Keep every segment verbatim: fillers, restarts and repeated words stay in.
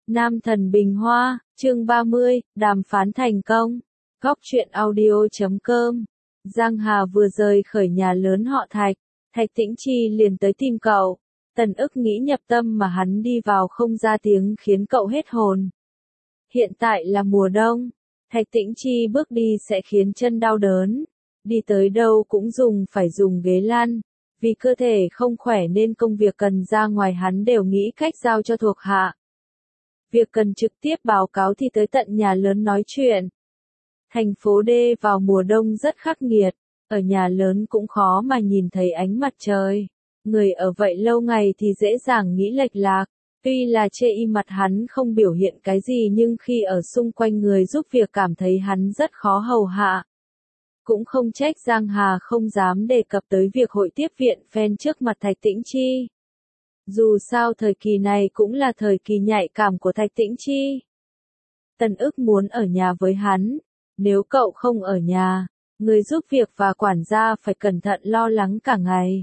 Nam thần Bình Hoa, chương ba mươi, đàm phán thành công. Góc truyện audio chấm com. Giang Hà vừa rời khởi nhà lớn họ Thạch, Thạch Tĩnh Chi liền tới tìm cậu. Tần ức nghĩ nhập tâm mà hắn đi vào không ra tiếng khiến cậu hết hồn. Hiện tại là mùa đông, Thạch Tĩnh Chi bước đi sẽ khiến chân đau đớn. Đi tới đâu cũng dùng phải dùng ghế lăn. Vì cơ thể không khỏe nên công việc cần ra ngoài hắn đều nghĩ cách giao cho thuộc hạ. Việc cần trực tiếp báo cáo thì tới tận nhà lớn nói chuyện. Thành phố D vào mùa đông rất khắc nghiệt, ở nhà lớn cũng khó mà nhìn thấy ánh mặt trời. Người ở vậy lâu ngày thì dễ dàng nghĩ lệch lạc. Tuy là chê y mặt hắn không biểu hiện cái gì nhưng khi ở xung quanh người giúp việc cảm thấy hắn rất khó hầu hạ. Cũng không trách Giang Hà không dám đề cập tới việc hội tiếp viện fan trước mặt Thạch Tĩnh Chi. Dù sao thời kỳ này cũng là thời kỳ nhạy cảm của Thạch Tĩnh Chi. Tần ức muốn ở nhà với hắn. Nếu cậu không ở nhà, người giúp việc và quản gia phải cẩn thận lo lắng cả ngày.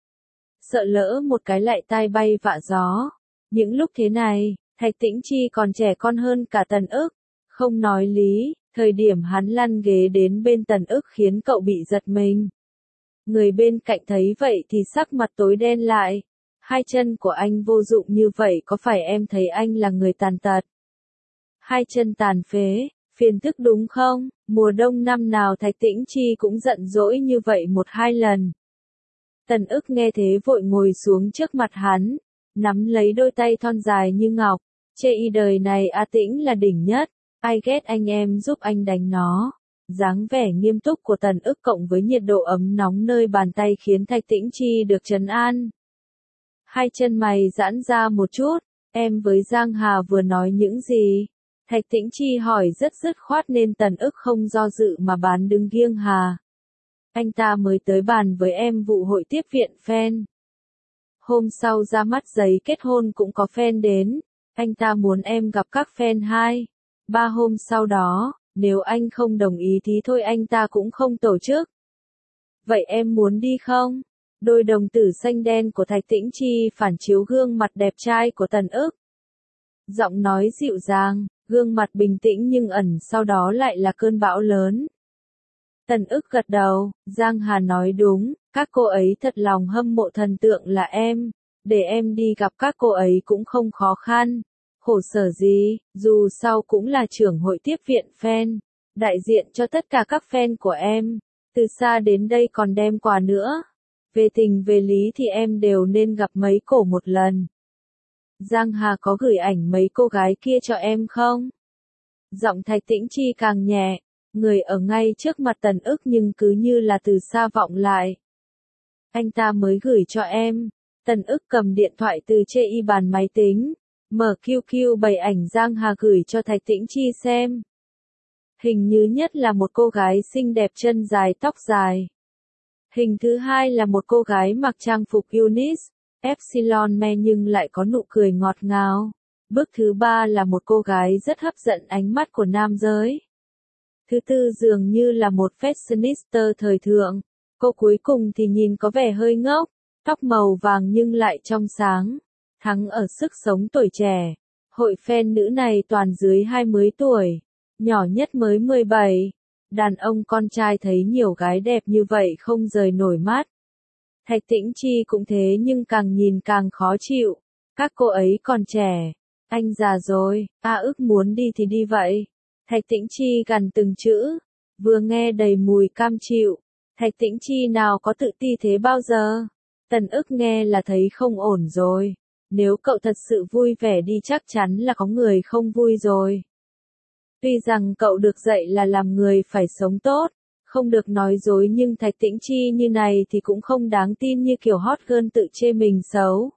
Sợ lỡ một cái lại tai bay vạ gió. Những lúc thế này, Thạch Tĩnh Chi còn trẻ con hơn cả Tần ức. Không nói lý, thời điểm hắn lăn ghế đến bên Tần ức khiến cậu bị giật mình. Người bên cạnh thấy vậy thì sắc mặt tối đen lại. Hai chân của anh vô dụng như vậy có phải em thấy anh là người tàn tật? Hai chân tàn phế, phiền tức đúng không? Mùa đông năm nào Thạch Tĩnh Chi cũng giận dỗi như vậy một hai lần. Tần ức nghe thế vội ngồi xuống trước mặt hắn, nắm lấy đôi tay thon dài như ngọc, chê y đời này A Tĩnh là đỉnh nhất, ai ghét anh em giúp anh đánh nó. Dáng vẻ nghiêm túc của Tần ức cộng với nhiệt độ ấm nóng nơi bàn tay khiến Thạch Tĩnh Chi được trấn an. Hai chân mày giãn ra một chút, em với Giang Hà vừa nói những gì? Thạch Tĩnh Chi hỏi rất dứt khoát nên Tần ức không do dự mà bán đứng nghiêng Hà. Anh ta mới tới bàn với em vụ hội tiếp viện fan. Hôm sau ra mắt giấy kết hôn cũng có fan đến, anh ta muốn em gặp các fan hai, ba hôm sau đó, nếu anh không đồng ý thì thôi anh ta cũng không tổ chức. Vậy em muốn đi không? Đôi đồng tử xanh đen của Thạch Tĩnh Chi phản chiếu gương mặt đẹp trai của Tần ức. Giọng nói dịu dàng, gương mặt bình tĩnh nhưng ẩn sau đó lại là cơn bão lớn. Tần ức gật đầu, Giang Hà nói đúng, các cô ấy thật lòng hâm mộ thần tượng là em, để em đi gặp các cô ấy cũng không khó khăn. Khổ sở gì, dù sao cũng là trưởng hội tiếp viện fan, đại diện cho tất cả các fan của em, từ xa đến đây còn đem quà nữa. Về tình về lý thì em đều nên gặp mấy cổ một lần. Giang Hà có gửi ảnh mấy cô gái kia cho em không? Giọng Thạch Tĩnh Chi càng nhẹ, người ở ngay trước mặt Tần ức nhưng cứ như là từ xa vọng lại. Anh ta mới gửi cho em. Tần ức cầm điện thoại từ chê y bàn máy tính, mở quy quy bày ảnh Giang Hà gửi cho Thạch Tĩnh Chi xem. Hình như nhất là một cô gái xinh đẹp chân dài tóc dài. Hình thứ hai là một cô gái mặc trang phục Unis, Epsilon me nhưng lại có nụ cười ngọt ngào. Bức thứ ba là một cô gái rất hấp dẫn ánh mắt của nam giới. Thứ tư dường như là một fashionista thời thượng. Cô cuối cùng thì nhìn có vẻ hơi ngốc, tóc màu vàng nhưng lại trong sáng. Thắng ở sức sống tuổi trẻ. Hội fan nữ này toàn dưới hai mươi tuổi, nhỏ nhất mới mười bảy. Đàn ông con trai thấy nhiều gái đẹp như vậy không rời nổi mắt. Thạch Tĩnh Chi cũng thế nhưng càng nhìn càng khó chịu. Các cô ấy còn trẻ. Anh già rồi, a ức muốn đi thì đi vậy. Thạch Tĩnh Chi gằn từng chữ. Vừa nghe đầy mùi cam chịu. Thạch Tĩnh Chi nào có tự ti thế bao giờ. Tần ức nghe là thấy không ổn rồi. Nếu cậu thật sự vui vẻ đi chắc chắn là có người không vui rồi. Tuy rằng cậu được dạy là làm người phải sống tốt, không được nói dối nhưng Thạch Tĩnh Chi như này thì cũng không đáng tin như kiểu hot girl tự chê mình xấu.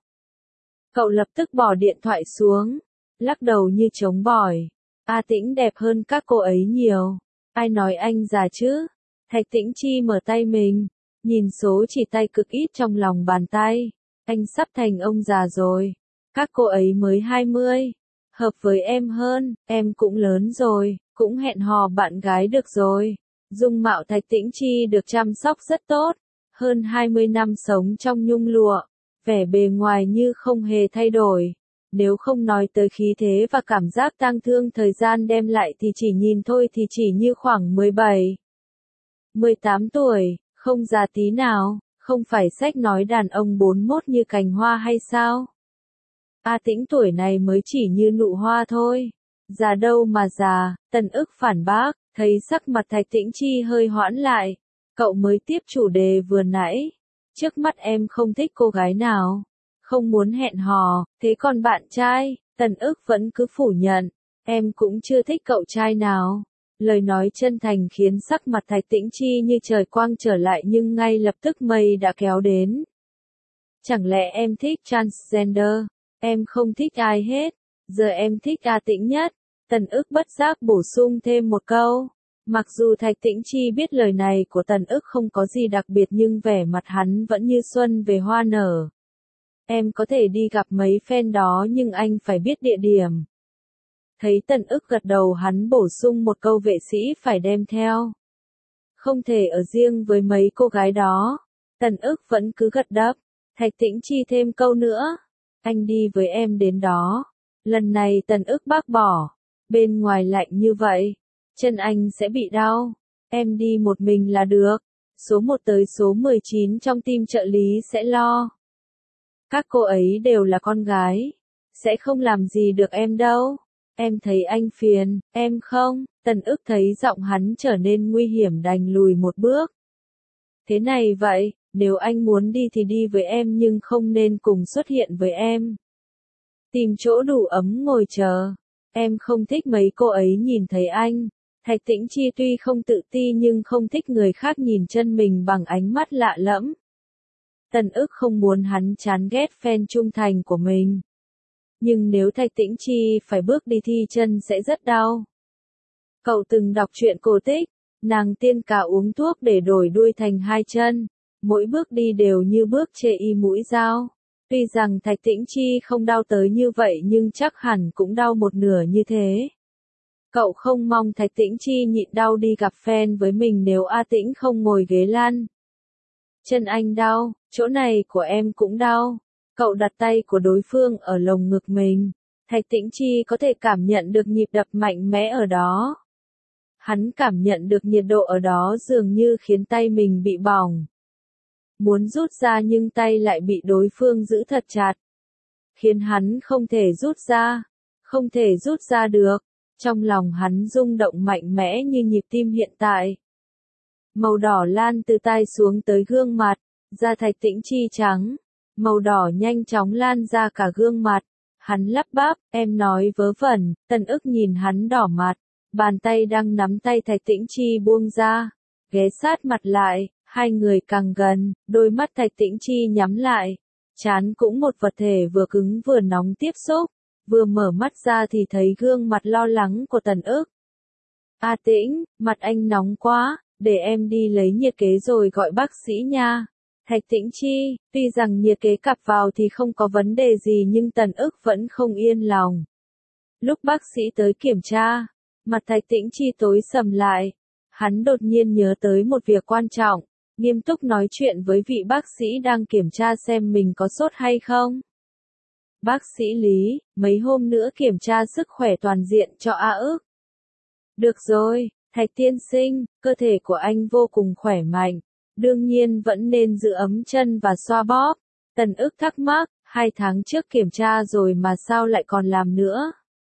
Cậu lập tức bỏ điện thoại xuống, lắc đầu như trống bỏi. A Tĩnh đẹp hơn các cô ấy nhiều. Ai nói anh già chứ? Thạch Tĩnh Chi mở tay mình, nhìn số chỉ tay cực ít trong lòng bàn tay. Anh sắp thành ông già rồi. Các cô ấy mới hai mươi. Hợp với em hơn, em cũng lớn rồi, cũng hẹn hò bạn gái được rồi. Dung mạo Thạch Tĩnh Chi được chăm sóc rất tốt, hơn hai mươi năm sống trong nhung lụa, vẻ bề ngoài như không hề thay đổi. Nếu không nói tới khí thế và cảm giác tang thương thời gian đem lại thì chỉ nhìn thôi thì chỉ như khoảng mười bảy, mười tám tuổi, không già tí nào, không phải sách nói đàn ông bốn mốt như cành hoa hay sao? A Tĩnh tuổi này mới chỉ như nụ hoa thôi. Già đâu mà già, Tần Ức phản bác, thấy sắc mặt Thạch Tĩnh Chi hơi hoãn lại. Cậu mới tiếp chủ đề vừa nãy. Trước mắt em không thích cô gái nào. Không muốn hẹn hò, thế còn bạn trai, Tần Ức vẫn cứ phủ nhận. Em cũng chưa thích cậu trai nào. Lời nói chân thành khiến sắc mặt Thạch Tĩnh Chi như trời quang trở lại nhưng ngay lập tức mây đã kéo đến. Chẳng lẽ em thích transgender? Em không thích ai hết. Giờ em thích A Tĩnh nhất. Tần Ức bất giác bổ sung thêm một câu. Mặc dù Thạch Tĩnh Chi biết lời này của Tần Ức không có gì đặc biệt nhưng vẻ mặt hắn vẫn như xuân về hoa nở. Em có thể đi gặp mấy fan đó nhưng anh phải biết địa điểm. Thấy Tần Ức gật đầu hắn bổ sung một câu vệ sĩ phải đem theo. Không thể ở riêng với mấy cô gái đó. Tần Ức vẫn cứ gật đáp. Thạch Tĩnh Chi thêm câu nữa. Anh đi với em đến đó. Lần này Tần Ức bác bỏ. Bên ngoài lạnh như vậy. Chân anh sẽ bị đau. Em đi một mình là được. Số một tới số mười chín trong team trợ lý sẽ lo. Các cô ấy đều là con gái. Sẽ không làm gì được em đâu. Em thấy anh phiền, em không? Tần Ức thấy giọng hắn trở nên nguy hiểm đành lùi một bước. Thế này vậy, nếu anh muốn đi thì đi với em nhưng không nên cùng xuất hiện với em. Tìm chỗ đủ ấm ngồi chờ. Em không thích mấy cô ấy nhìn thấy anh. Thạch Tĩnh Chi tuy không tự ti nhưng không thích người khác nhìn chân mình bằng ánh mắt lạ lẫm. Tần Ức không muốn hắn chán ghét fan trung thành của mình. Nhưng nếu Thạch Tĩnh Chi phải bước đi thì chân sẽ rất đau. Cậu từng đọc truyện cổ tích, nàng tiên cá uống thuốc để đổi đuôi thành hai chân. Mỗi bước đi đều như bước chê y mũi dao. Tuy rằng Thạch Tĩnh Chi không đau tới như vậy nhưng chắc hẳn cũng đau một nửa như thế. Cậu không mong Thạch Tĩnh Chi nhịn đau đi gặp fan với mình nếu A Tĩnh không ngồi ghế lăn. Chân anh đau, chỗ này của em cũng đau. Cậu đặt tay của đối phương ở lồng ngực mình. Thạch Tĩnh Chi có thể cảm nhận được nhịp đập mạnh mẽ ở đó. Hắn cảm nhận được nhiệt độ ở đó dường như khiến tay mình bị bỏng. Muốn rút ra nhưng tay lại bị đối phương giữ thật chặt. Khiến hắn không thể rút ra. Không thể rút ra được. Trong lòng hắn rung động mạnh mẽ như nhịp tim hiện tại. Màu đỏ lan từ tai xuống tới gương mặt. Da Thạch Tĩnh Chi trắng. Màu đỏ nhanh chóng lan ra cả gương mặt. Hắn lắp bắp, em nói vớ vẩn. Tần Ức nhìn hắn đỏ mặt. Bàn tay đang nắm tay Thạch Tĩnh Chi buông ra. Ghé sát mặt lại. Hai người càng gần, đôi mắt Thạch Tĩnh Chi nhắm lại. Trán cũng một vật thể vừa cứng vừa nóng tiếp xúc. Vừa mở mắt ra thì thấy gương mặt lo lắng của Tần Ức. A Tĩnh, mặt anh nóng quá, để em đi lấy nhiệt kế rồi gọi bác sĩ nha. Thạch Tĩnh Chi, tuy rằng nhiệt kế cặp vào thì không có vấn đề gì nhưng Tần Ức vẫn không yên lòng. Lúc bác sĩ tới kiểm tra, mặt Thạch Tĩnh Chi tối sầm lại. Hắn đột nhiên nhớ tới một việc quan trọng, nghiêm túc nói chuyện với vị bác sĩ đang kiểm tra xem mình có sốt hay không. Bác sĩ Lý, mấy hôm nữa kiểm tra sức khỏe toàn diện cho A Ức. Được rồi, Thạch tiên sinh, cơ thể của anh vô cùng khỏe mạnh. Đương nhiên vẫn nên giữ ấm chân và xoa bóp. Tần Ức thắc mắc, hai tháng trước kiểm tra rồi mà sao lại còn làm nữa.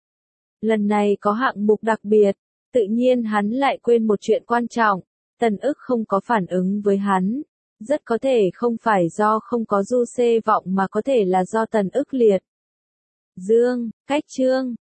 Lần này có hạng mục đặc biệt, tự nhiên hắn lại quên một chuyện quan trọng. Tần Ức không có phản ứng với hắn. Rất có thể không phải do không có du xê vọng mà có thể là do Tần Ức liệt. Dương, cách chương.